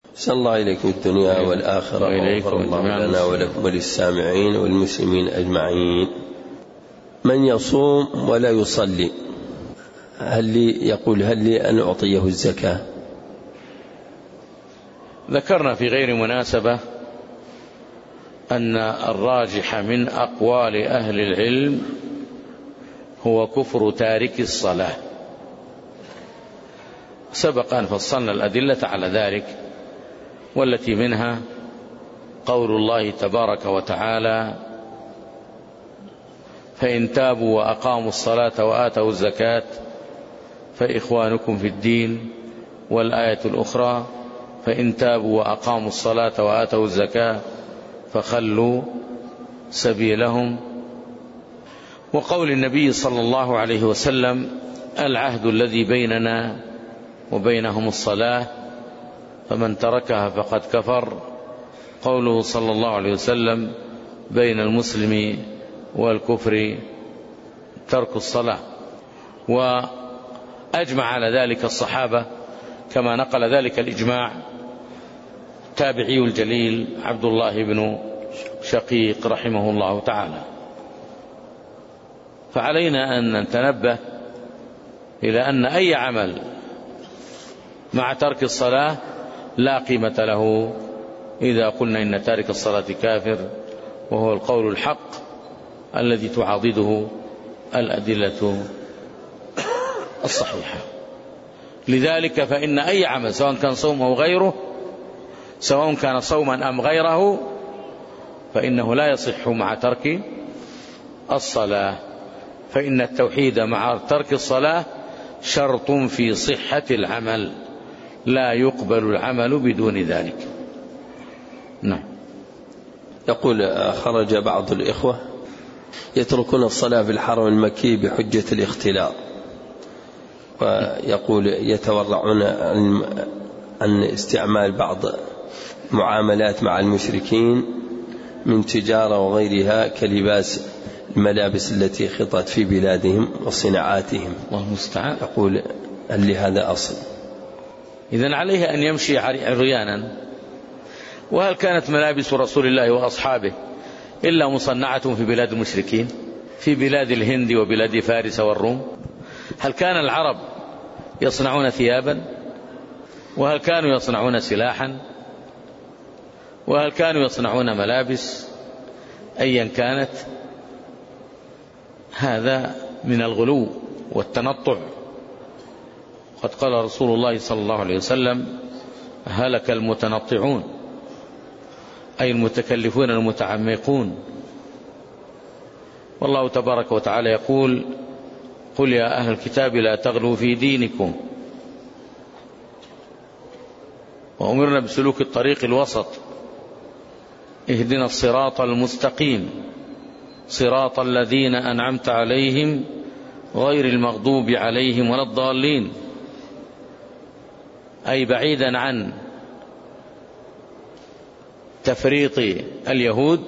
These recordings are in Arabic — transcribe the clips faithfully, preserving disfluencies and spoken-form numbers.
صلى الله إليكم الدنيا والآخرة وغفر الله لنا ولكم وللسامعين والمسلمين أجمعين. من يصوم ولا يصلي هل لي يقول هل لي أن أعطيه الزكاة؟ ذكرنا في غير مناسبة أن الراجح من أقوال أهل العلم هو كفر تارك الصلاة، سبق أن فصلنا الأدلة على ذلك، والتي منها قول الله تبارك وتعالى: فإن تابوا وأقاموا الصلاة وآتوا الزكاة فإخوانكم في الدين، والآية الأخرى: فإن تابوا وأقاموا الصلاة وآتوا الزكاة فخلوا سبيلهم. وقول النبي صلى الله عليه وسلم: العهد الذي بيننا وبينهم الصلاة فمن تركها فقد كفر. قوله صلى الله عليه وسلم: بين المسلم والكفر ترك الصلاة. وأجمع على ذلك الصحابة كما نقل ذلك الإجماع تابعي الجليل عبد الله بن شقيق رحمه الله تعالى. فعلينا أن نتنبه إلى أن أي عمل مع ترك الصلاة لا قيمة له إذا قلنا إن تارك الصلاة كافر، وهو القول الحق الذي تعاضده الأدلة الصحيحة. لذلك فإن أي عمل سواء كان صوم أو غيره، سواء كان صوما أم غيره، فإنه لا يصح مع ترك الصلاة، فإن التوحيد مع ترك الصلاة شرط في صحة العمل، لا يقبل العمل بدون ذلك. نعم. يقول: خرج بعض الإخوة يتركون الصلاة في الحرم المكي بحجة الاختلاط، ويقول يتورعون عن استعمال بعض معاملات مع المشركين من تجارة وغيرها كلباس الملابس التي خطت في بلادهم وصناعاتهم. الله المستعان. يقول: هل لهذا أصل؟ إذن عليه أن يمشي عريانا. وهل كانت ملابس رسول الله وأصحابه إلا مصنعة في بلاد المشركين، في بلاد الهند وبلاد فارس والروم؟ هل كان العرب يصنعون ثيابا؟ وهل كانوا يصنعون سلاحا؟ وهل كانوا يصنعون ملابس أيا كانت؟ هذا من الغلو والتنطع. قد قال رسول الله صلى الله عليه وسلم: هلك المتنطعون، أي المتكلفون المتعمقون. والله تبارك وتعالى يقول: قل يا أهل الكتاب لا تغلوا في دينكم. وأمرنا بسلوك الطريق الوسط. اهدنا الصراط المستقيم صراط الذين أنعمت عليهم غير المغضوب عليهم ولا الضالين، أي بعيدا عن تفريط اليهود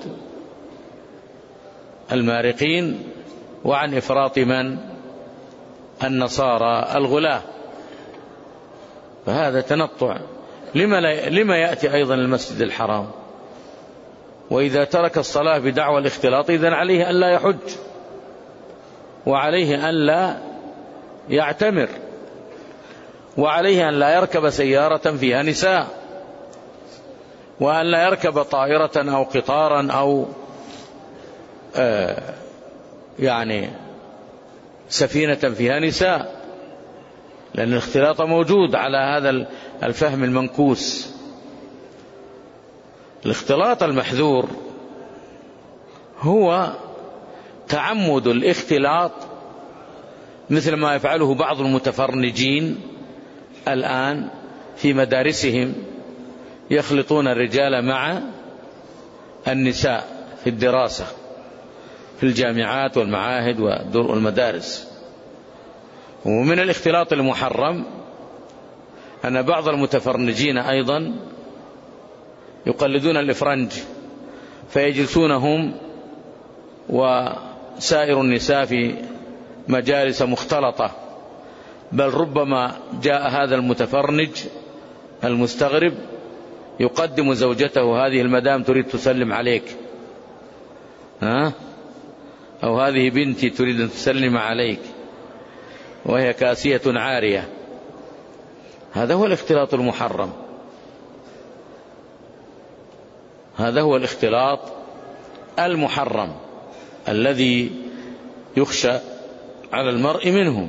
المارقين وعن إفراط من النصارى الغلاة. فهذا تنطع. لما, لما يأتي أيضا المسجد الحرام؟ وإذا ترك الصلاة بدعوى الاختلاط إذن عليه أن لا يحج، وعليه أن لا يعتمر، وعليه أن لا يركب سيارة فيها نساء، وأن لا يركب طائرة أو قطارا أو آه يعني سفينة فيها نساء، لأن الاختلاط موجود على هذا الفهم المنكوس. الاختلاط المحذور هو تعمد الاختلاط، مثل ما يفعله بعض المتفرنجين الآن في مدارسهم، يخلطون الرجال مع النساء في الدراسة في الجامعات والمعاهد والمدارس. ومن الاختلاط المحرم أن بعض المتفرنجين أيضا يقلدون الإفرنج، فيجلسونهم وسائر النساء في مجالس مختلطة، بل ربما جاء هذا المتفرنج المستغرب يقدم زوجته: هذه المدام تريد تسلم عليك، ها؟ أو هذه بنتي تريد أن تسلم عليك وهي كاسية عارية. هذا هو الاختلاط المحرم، هذا هو الاختلاط المحرم الذي يخشى على المرء منه.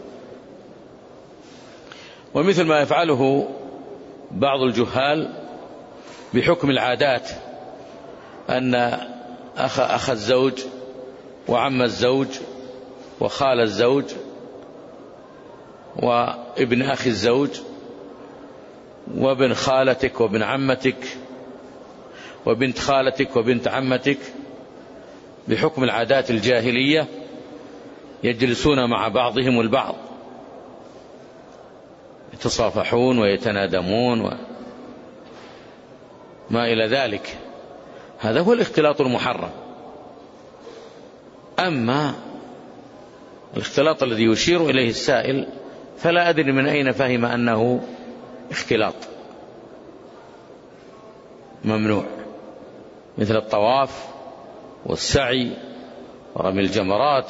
ومثل ما يفعله بعض الجهال بحكم العادات، أن أخ, أخ الزوج وعم الزوج وخال الزوج وابن أخي الزوج وابن خالتك وابن عمتك وبنت خالتك وبنت عمتك، بحكم العادات الجاهلية يجلسون مع بعضهم البعض، يتصافحون ويتنادمون وما إلى ذلك. هذا هو الاختلاط المحرم. أما الاختلاط الذي يشير إليه السائل فلا أدري من أين فهم أنه اختلاط ممنوع، مثل الطواف والسعي ورمي الجمرات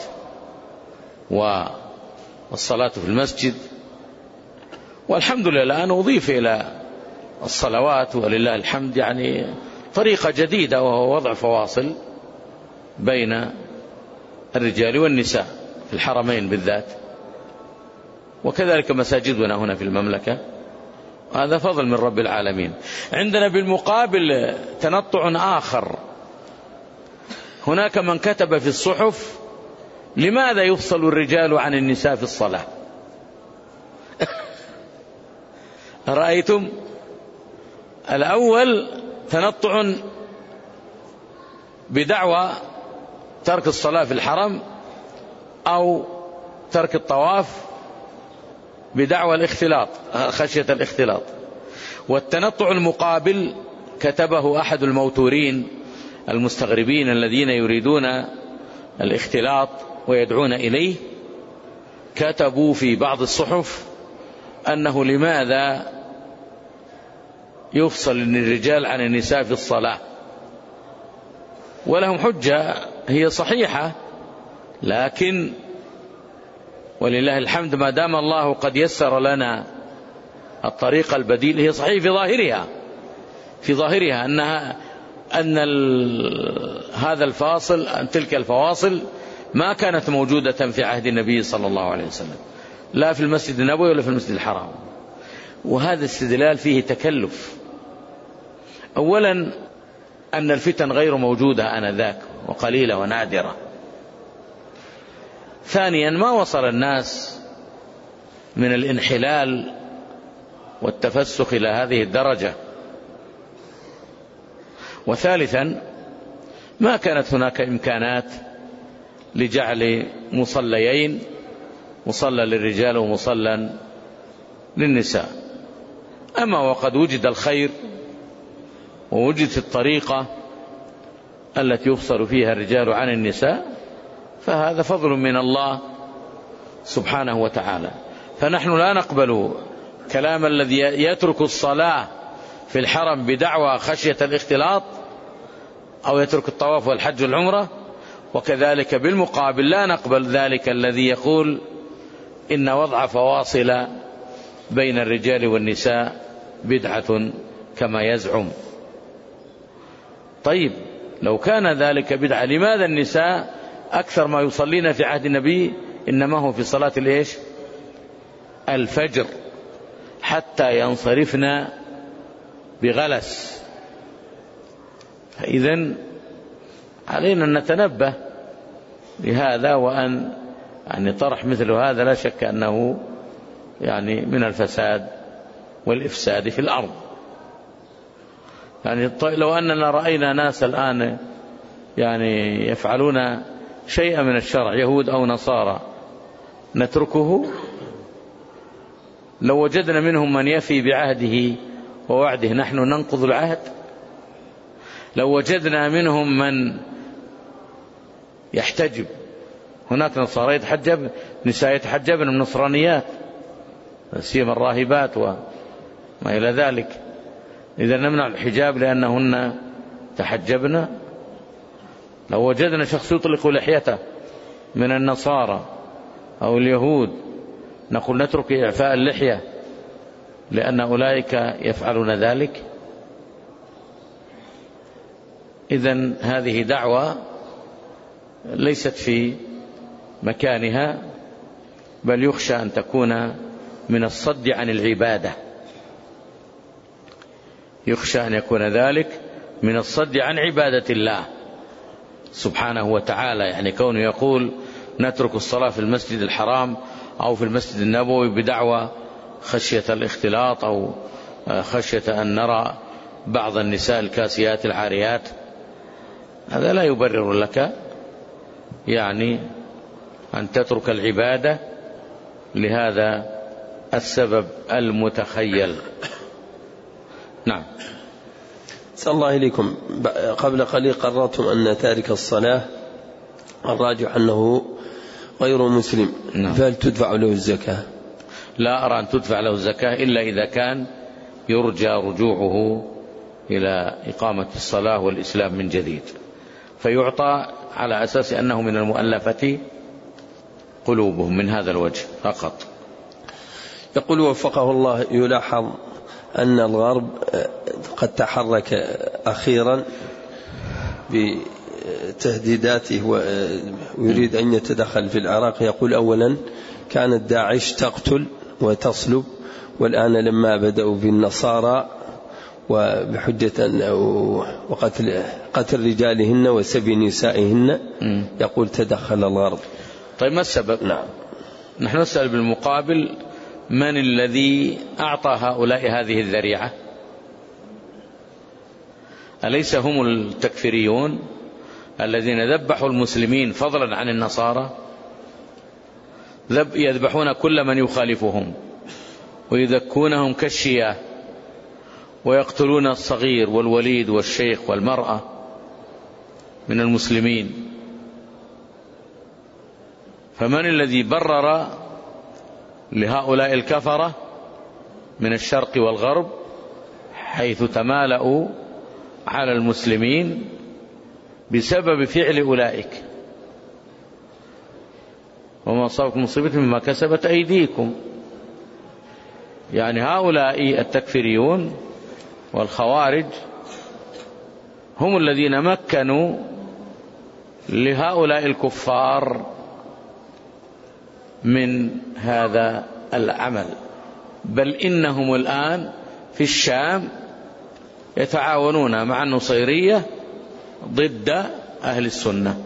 والصلاة في المسجد. والحمد لله الآن أضيف إلى الصلوات ولله الحمد يعني طريقة جديدة، وهو وضع فواصل بين الرجال والنساء في الحرمين بالذات، وكذلك مساجدنا هنا في المملكة. هذا فضل من رب العالمين. عندنا بالمقابل تنطع آخر، هناك من كتب في الصحف: لماذا يفصل الرجال عن النساء في الصلاة؟ رأيتم؟ الأول تنطع بدعوى ترك الصلاة في الحرم، أو ترك الطواف بدعوى الاختلاط، خشية الاختلاط. والتنطع المقابل كتبه أحد الموتورين المستغربين الذين يريدون الاختلاط ويدعون إليه، كتبوا في بعض الصحف أنه لماذا يفصل الرجال عن النساء في الصلاة، ولهم حجة هي صحيحة، لكن ولله الحمد ما دام الله قد يسر لنا الطريقة البديل، هي صحيح في ظاهرها في ظاهرها أنها أن هذا الفاصل أن تلك الفواصل ما كانت موجودة في عهد النبي صلى الله عليه وسلم، لا في المسجد النبوي ولا في المسجد الحرام. وهذا استدلال فيه تكلف. أولا أن الفتن غير موجودة آنذاك وقليلة ونادرة. ثانيا ما وصل الناس من الانحلال والتفسخ إلى هذه الدرجة. وثالثا ما كانت هناك إمكانات لجعل مصليين، مصلى للرجال ومصلى للنساء. أما وقد وجد الخير ووجدت الطريقة التي يفصل فيها الرجال عن النساء، فهذا فضل من الله سبحانه وتعالى. فنحن لا نقبل كلام الذي يترك الصلاة في الحرم بدعوى خشية الاختلاط، أو يترك الطواف والحج والعمرة. وكذلك بالمقابل لا نقبل ذلك الذي يقول إن وضع فواصل بين الرجال والنساء بدعة كما يزعم. طيب لو كان ذلك بدعة، لماذا النساء أكثر ما يصلين في عهد النبي إنما هو في صلاة الإيش؟ الفجر، حتى ينصرفن بغلس. فإذن علينا أن نتنبه لهذا، وأن يعني طرح مثل هذا لا شك أنه يعني من الفساد والإفساد في الأرض. يعني لو أننا رأينا ناس الآن يعني يفعلون شيئا من الشرع، يهود أو نصارى، نتركه؟ لو وجدنا منهم من يفي بعهده ووعده نحن ننقض العهد؟ لو وجدنا منهم من يحتجب، هناك نصارى يتحجب، نساء يتحجبن من النصرانيات، سيما الراهبات وما إلى ذلك، إذا نمنع الحجاب لأنهن تحجبن؟ لو وجدنا شخص يطلق لحيته من النصارى أو اليهود نقول نترك إعفاء اللحية لأن أولئك يفعلون ذلك؟ إذن هذه دعوة ليست في مكانها، بل يخشى أن تكون من الصد عن العبادة، يخشى أن يكون ذلك من الصد عن عبادة الله سبحانه وتعالى. يعني كونه يقول نترك الصلاة في المسجد الحرام أو في المسجد النبوي بدعوى خشية الاختلاط أو خشية أن نرى بعض النساء الكاسيات العاريات، هذا لا يبرر لك يعني أن تترك العبادة لهذا السبب المتخيل. نعم. صلى الله إليكم. قبل قليل قررتم أن تارك الصلاة الراجح أنه غير مسلم، نعم. فهل تدفع له الزكاة؟ لا أرى أن تدفع له الزكاة إلا إذا كان يرجى رجوعه إلى إقامة الصلاة والإسلام من جديد، فيعطى على أساس أنه من المؤلفة قلوبهم من هذا الوجه فقط. يقول وفقه الله، يلاحظ أن الغرب قد تحرك أخيرا بتهديداته ويريد أن يتدخل في العراق. يقول أولا كانت داعش تقتل وتصلب، والآن لما بدأوا بالنصارى وبحجة وقتل قتل رجالهن وسبي نسائهن يقول تدخل الغرب. طيب ما السبب؟ نعم. نحن نسأل بالمقابل من الذي أعطى هؤلاء هذه الذريعة؟ أليس هم التكفيريون الذين ذبحوا المسلمين فضلا عن النصارى؟ يذبحون كل من يخالفهم ويذكونهم كالشياه ويقتلون الصغير والوليد والشيخ والمرأة من المسلمين. فمن الذي برر لهؤلاء الكفرة من الشرق والغرب حيث تمالأوا على المسلمين بسبب فعل أولئك؟ وما أصابكم مصيبة مما كسبت أيديكم. يعني هؤلاء التكفيريون والخوارج هم الذين مكنوا لهؤلاء الكفار من هذا العمل، بل إنهم الآن في الشام يتعاونون مع النصيرية ضد أهل السنة،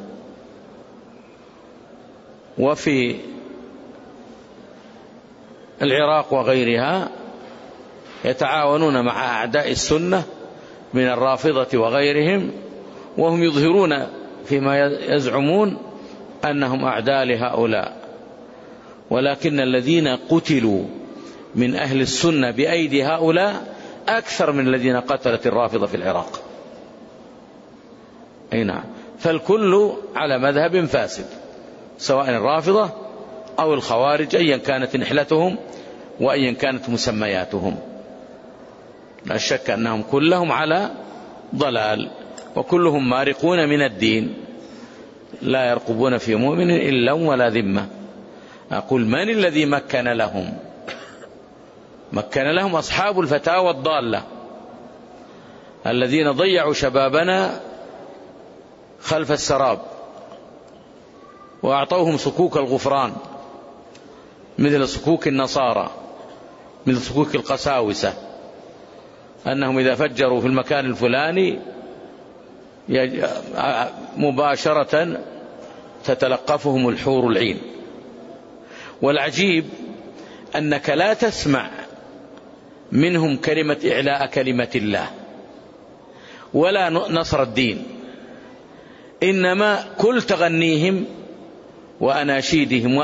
وفي العراق وغيرها يتعاونون مع أعداء السنة من الرافضة وغيرهم، وهم يظهرون فيما يزعمون أنهم أعداء لهؤلاء، ولكن الذين قتلوا من أهل السنة بأيدي هؤلاء أكثر من الذين قتلت الرافضة في العراق. أي نعم. فالكل على مذهب فاسد، سواء الرافضة أو الخوارج أيا كانت نحلتهم وأيا كانت مسمياتهم، لا شك أنهم كلهم على ضلال وكلهم مارقون من الدين، لا يرقبون في مؤمن إلا ولا ذمة. أقول من الذي مكن لهم؟ مكن لهم أصحاب الفتاوى الضالة الذين ضيعوا شبابنا خلف السراب وأعطوهم صكوك الغفران مثل صكوك النصارى، مثل صكوك القساوسة، أنهم إذا فجروا في المكان الفلاني مباشرة تتلقفهم الحور العين. والعجيب أنك لا تسمع منهم كلمة إعلاء كلمة الله ولا نصر الدين، إنما كل تغنيهم وأناشيدهم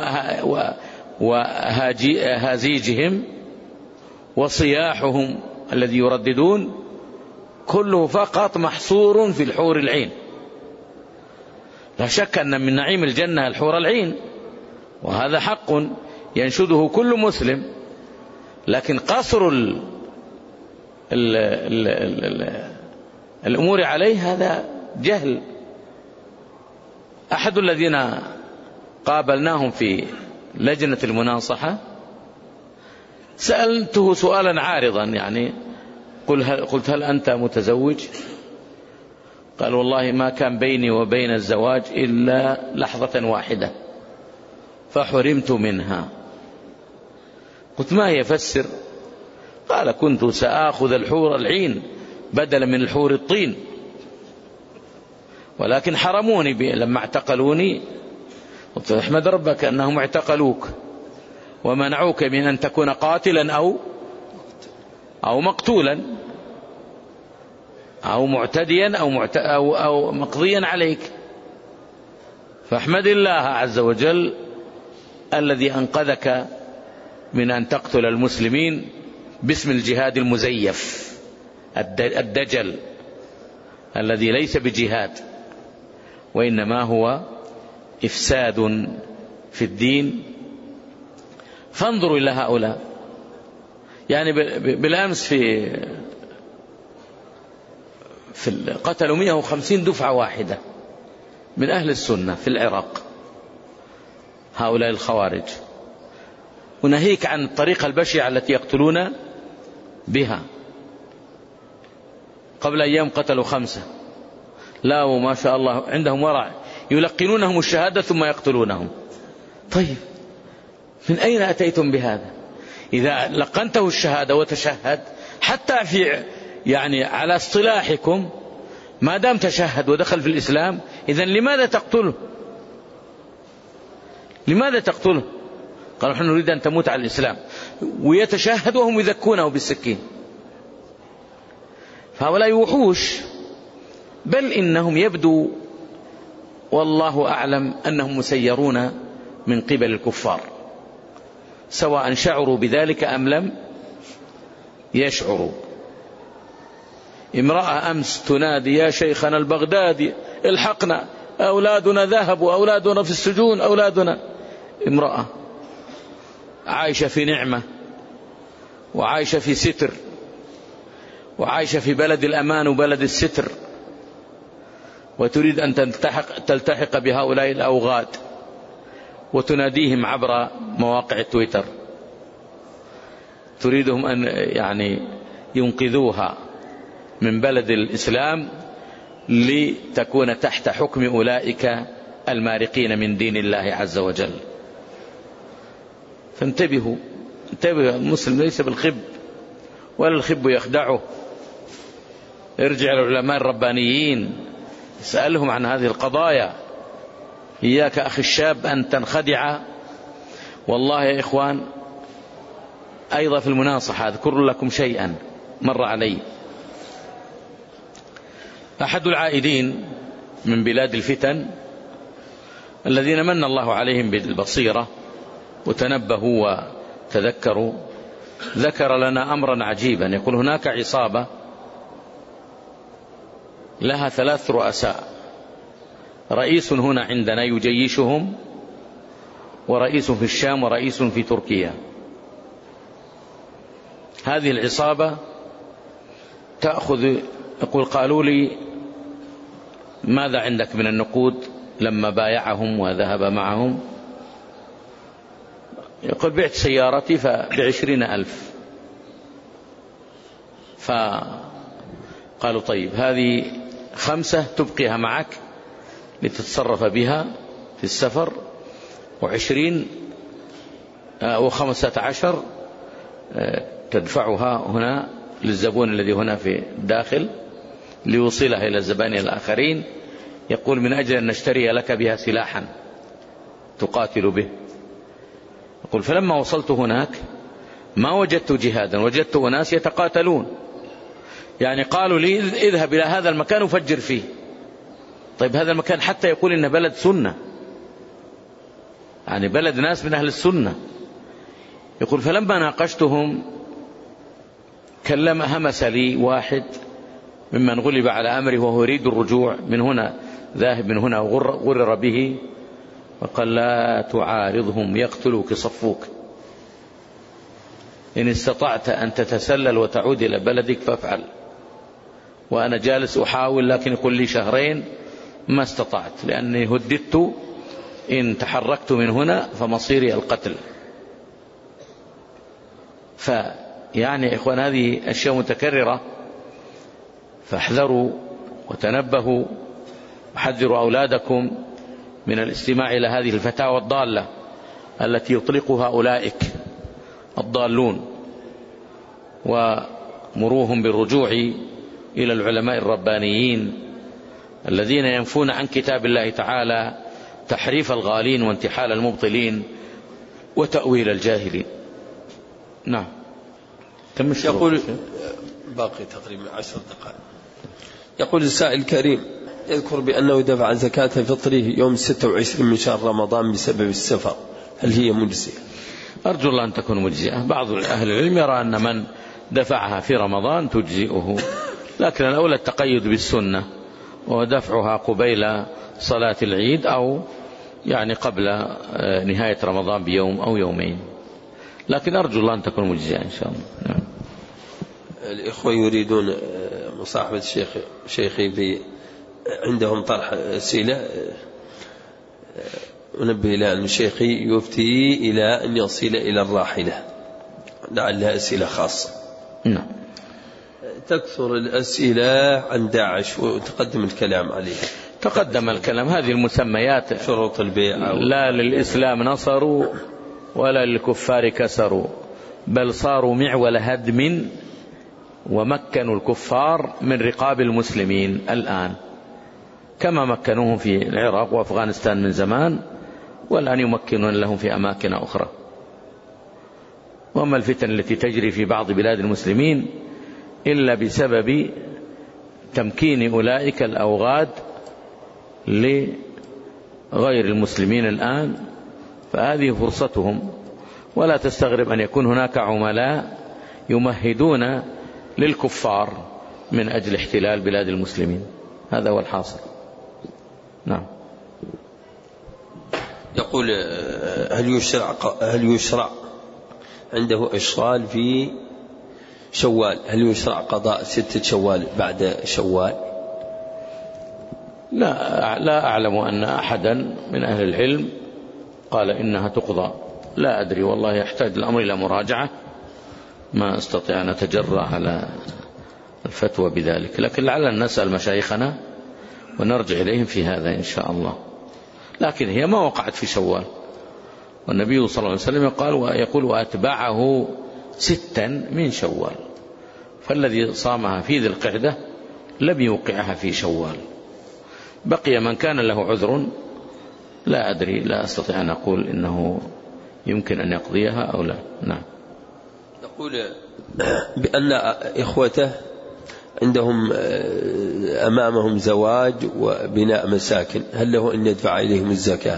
وهازيجهم وصياحهم الذي يرددون كله فقط محصور في الحور العين. لا شك أن من نعيم الجنة الحور العين، وهذا حق ينشده كل مسلم، لكن قصر ال ال ال ال الأمور عليه هذا جهل. أحد الذين قابلناهم في لجنة المناصحة سألته سؤالا عارضا، يعني قلت هل أنت متزوج؟ قال والله ما كان بيني وبين الزواج إلا لحظة واحدة فحرمت منها. قلت ما هي؟ فسر. قال كنت سآخذ الحور العين بدلا من الحور الطين، ولكن حرموني لما اعتقلوني. قلت احمد ربك أنهم اعتقلوك ومنعوك من أن تكون قاتلا أو أو مقتولا أو معتديا أو, معت... أو, أو مقضيا عليك، فاحمد الله عز وجل الذي أنقذك من أن تقتل المسلمين باسم الجهاد المزيف الدجل الذي ليس بجهاد وإنما هو إفساد في الدين. فانظروا إلى هؤلاء. يعني بالأمس في في قتلوا مئة وخمسين دفعة واحدة من أهل السنة في العراق، هؤلاء الخوارج، وناهيك عن الطريقة البشعة التي يقتلون بها. قبل أيام قتلوا خمسة، لا وما شاء الله عندهم ورع، يلقنونهم الشهادة ثم يقتلونهم. طيب من أين أتيتم بهذا؟ إذا لقنته الشهادة وتشهد حتى في يعني على اصطلاحكم ما دام تشهد ودخل في الإسلام، إذن لماذا تقتله؟ لماذا تقتله؟ قالوا نحن نريد أن تموت على الإسلام، ويتشهد وهم يذكونه بالسكين. فهؤلاء وحوش، بل إنهم يبدو والله أعلم أنهم مسيرون من قبل الكفار، سواء شعروا بذلك أم لم يشعروا. امرأة أمس تنادي يا شيخنا البغدادي الحقنا، أولادنا ذهبوا، أولادنا في السجون، أولادنا. امرأة عايشة في نعمة وعايشة في ستر وعايشة في بلد الأمان وبلد الستر، وتريد أن تلتحق, تلتحق بهؤلاء الأوغاد وتناديهم عبر مواقع التويتر، تريدهم أن يعني ينقذوها من بلد الإسلام لتكون تحت حكم أولئك المارقين من دين الله عز وجل. فانتبهوا، انتبهوا، المسلم ليس بالخب ولا الخب يخدعه. ارجع للعلماء الربانيين اسألهم عن هذه القضايا. إياك أخي الشاب أن تنخدع. والله يا إخوان أيضا في المناصحة أذكر لكم شيئا مر علي. أحد العائدين من بلاد الفتن الذين من الله عليهم بالبصيرة وتنبهوا وتذكروا، ذكر لنا أمرا عجيبا. يقول هناك عصابة لها ثلاث رؤساء، رئيس هنا عندنا يجيشهم، ورئيس في الشام، ورئيس في تركيا. هذه العصابة تأخذ، يقول قالوا لي ماذا عندك من النقود لما بايعهم وذهب معهم؟ يقول بعت سيارتي بعشرين ألف. فقالوا طيب هذه خمسة تبقيها معك لتتصرف بها في السفر، وعشرين وخمسة عشر تدفعها هنا للزبون الذي هنا في الداخل ليوصلها إلى الزبائن الآخرين. يقول من أجل أن نشتري لك بها سلاحا تقاتل به. يقول فلما وصلت هناك ما وجدت جهادا، وجدت أناس يتقاتلون. يعني قالوا لي اذهب إلى هذا المكان وفجر فيه. طيب هذا المكان حتى يقول إنه بلد سنة، يعني بلد ناس من أهل السنة. يقول فلما ناقشتهم كلم همس لي واحد ممن غلب على أمره وهو يريد الرجوع من هنا، ذاهب من هنا وغرر به، وقال لا تعارضهم يقتلوك صفوك. إن استطعت أن تتسلل وتعود إلى بلدك فافعل. وأنا جالس أحاول، لكن يقول لي شهرين ما استطعت، لأني هددت إن تحركت من هنا فمصيري القتل. فيعني يا إخوان هذه أشياء متكررة، فاحذروا وتنبهوا وحذروا أولادكم من الاستماع إلى هذه الفتاوى الضالة التي يطلقها أولئك الضالون، ومروهم بالرجوع إلى العلماء الربانيين الذين ينفون عن كتاب الله تعالى تحريف الغالين وانتحال المبطلين وتأويل الجاهلين. نعم. يقول باقي تقريبا عشر دقائق. يقول السائل الكريم يذكر بأنه دفع زكاة فطره يوم ستة وعشرين من شهر رمضان بسبب السفر، هل هي مجزئة؟ أرجو الله أن تكون مجزئة. بعض أهل العلم يرى أن من دفعها في رمضان تجزئه، لكن الأولى التقيد بالسنة ودفعها قبيل صلاة العيد أو يعني قبل نهاية رمضان بيوم أو يومين، لكن أرجو الله أن تكون مجزئة إن شاء الله. نعم. الإخوة يريدون مصاحبة الشيخ شيخي في عندهم طرح أسئلة، أنبه إلى أن شيخي يفتي إلى أن يصل إلى الراحلة، لعلها أسئلة خاصة. نعم. تكثر الأسئلة عن داعش وتقدم الكلام عليه. تقدم الكلام. هذه المسميات شروط البيع لا للإسلام نصروا ولا للكفار كسروا، بل صاروا معول هدم ومكنوا الكفار من رقاب المسلمين الآن، كما مكنوهم في العراق وأفغانستان من زمان، والآن يمكنون لهم في أماكن أخرى. وما الفتن التي تجري في بعض بلاد المسلمين إلا بسبب تمكين أولئك الأوغاد لغير المسلمين الآن، فهذه فرصتهم. ولا تستغرب أن يكون هناك عملاء يمهدون للكفار من أجل احتلال بلاد المسلمين، هذا هو الحاصل. نعم. يقول هل يشرع هل يشرع عنده إشغال في شوال، هل يشرع قضاء ستة شوال بعد شوال؟ لا لا أعلم أن أحدا من أهل العلم قال إنها تقضى، لا أدري والله، يحتاج الأمر إلى مراجعة، ما أستطيع أن أتجرأ على الفتوى بذلك، لكن لعلنا نسأل مشايخنا ونرجع إليهم في هذا إن شاء الله. لكن هي ما وقعت في شوال، والنبي صلى الله عليه وسلم قال ويقول وأتبعه ستا من شوال، فالذي صامها في ذي القعدة لم يوقعها في شوال. بقي من كان له عذر لا أدري، لا أستطيع أن أقول إنه يمكن أن يقضيها أو لا. نعم. يقول بأن إخوته عندهم أمامهم زواج وبناء مساكن، هل له أن يدفع إليهم الزكاة؟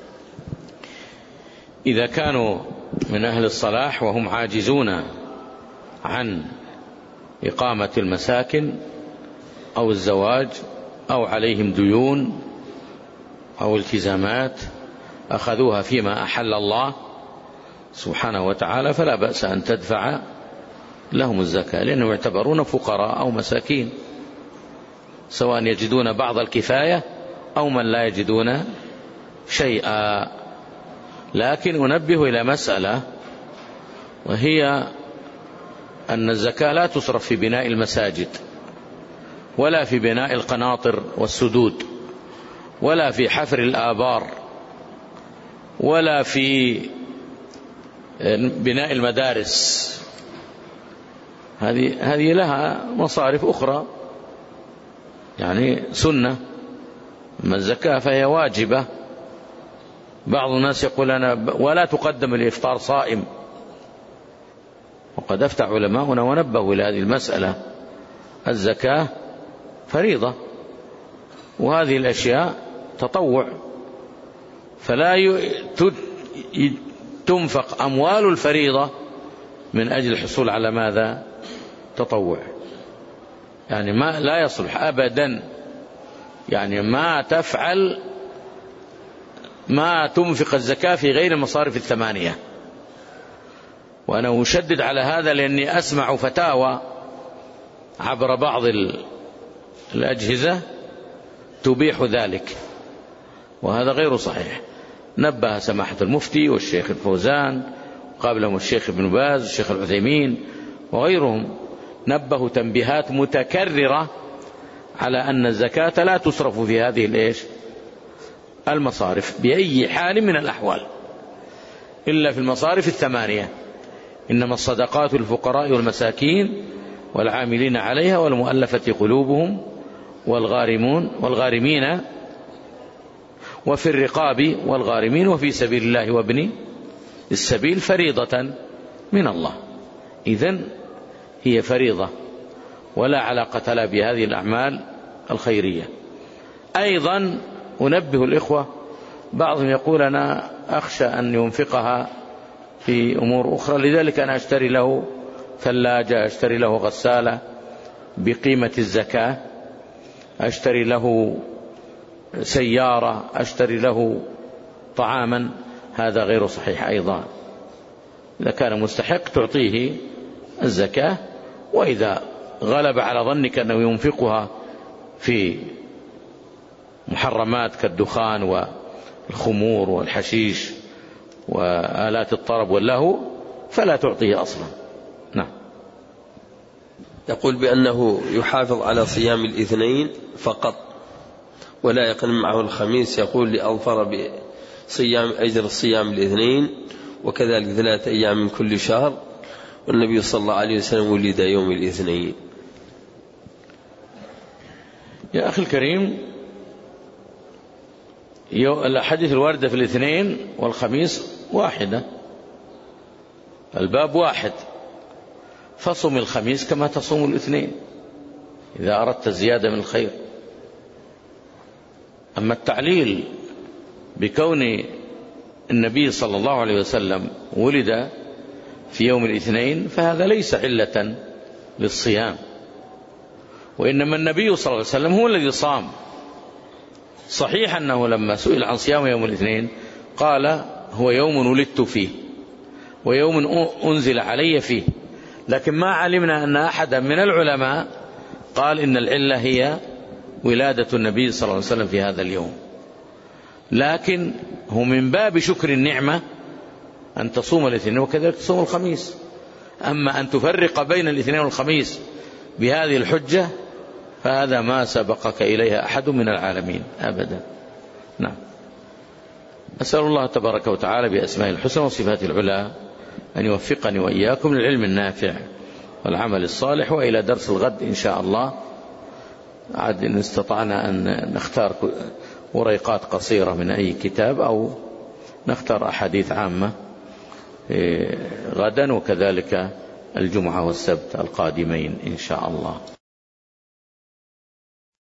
إذا كانوا من أهل الصلاح وهم عاجزون عن إقامة المساكن أو الزواج أو عليهم ديون أو التزامات أخذوها فيما أحل الله سبحانه وتعالى، فلا بأس أن تدفع لهم الزكاة، لأنهم يعتبرون فقراء أو مساكين، سواء يجدون بعض الكفاية أو من لا يجدون شيئا. لكن أنبه إلى مسألة، وهي أن الزكاة لا تصرف في بناء المساجد ولا في بناء القناطر والسدود ولا في حفر الآبار ولا في بناء المدارس، هذه هذه لها مصارف أخرى يعني سنة. أما الزكاة فهي واجبة. بعض الناس يقول أنا ولا تقدم الإفطار صائم، وقد أفتى علماؤنا ونبهوا إلى هذه المسألة. الزكاة فريضة، وهذه الأشياء تطوع، فلا تنفق أموال الفريضة من أجل الحصول على ماذا؟ تطوع. يعني ما لا يصلح أبدا، يعني ما تفعل ما تنفق الزكاة في غير المصارف الثمانية، وأنا أشدد على هذا لأني أسمع فتاوى عبر بعض الأجهزة تبيح ذلك، وهذا غير صحيح. نبه سماحة المفتي والشيخ الفوزان قابلهم الشيخ ابن باز والشيخ العثيمين وغيرهم، نبهوا تنبيهات متكررة على أن الزكاة لا تصرف في هذه الإيش المصارف بأي حال من الأحوال إلا في المصارف الثمانية، إنما الصدقات للفقراء والمساكين والعاملين عليها والمؤلفة قلوبهم والغارمون والغارمين وفي الرقاب والغارمين وفي سبيل الله وابن السبيل فريضة من الله. إذن هي فريضة ولا علاقة لها بهذه الأعمال الخيرية. أيضا أنبه الإخوة، بعضهم يقول أنا أخشى أن ينفقها في أمور أخرى، لذلك أنا أشتري له ثلاجة، أشتري له غسالة بقيمة الزكاة، أشتري له سيارة، أشتري له طعاما. هذا غير صحيح أيضا. إذا كان مستحق تعطيه الزكاة، وإذا غلب على ظنك أنه ينفقها في محرمات كالدخان والخمور والحشيش وآلات الطرب واللهو فلا تعطيه أصلا. نعم. يقول بأنه يحافظ على صيام الاثنين فقط ولا يقل معه الخميس، يقول لأظفر بصيام أجر الصيام الاثنين وكذلك ثلاثة أيام من كل شهر، والنبي صلى الله عليه وسلم ولد يوم الاثنين. يا أخي الكريم، الأحاديث الواردة في الاثنين والخميس واحدة، الباب واحد، فصم الخميس كما تصوم الاثنين إذا أردت الزيادة من الخير. أما التعليل بكون النبي صلى الله عليه وسلم ولد في يوم الاثنين فهذا ليس علة للصيام، وإنما النبي صلى الله عليه وسلم هو الذي صام. صحيح أنه لما سئل عن صيام يوم الاثنين قال هو يوم ولدت فيه ويوم أنزل علي فيه، لكن ما علمنا أن أحدا من العلماء قال إن العلة هي ولادة النبي صلى الله عليه وسلم في هذا اليوم. لكن هو من باب شكر النعمة أن تصوم الاثنين وكذلك تصوم الخميس. أما أن تفرق بين الاثنين والخميس بهذه الحجة فهذا ما سبقك إليها أحد من العالمين أبدا. نعم. أسأل الله تبارك وتعالى بأسماء الحسنى وصفاته العلى أن يوفقني وإياكم للعلم النافع والعمل الصالح. وإلى درس الغد إن شاء الله، عاد إن استطعنا أن نختار وريقات قصيرة من أي كتاب أو نختار أحاديث عامة غدا، وكذلك الجمعة والسبت القادمين إن شاء الله.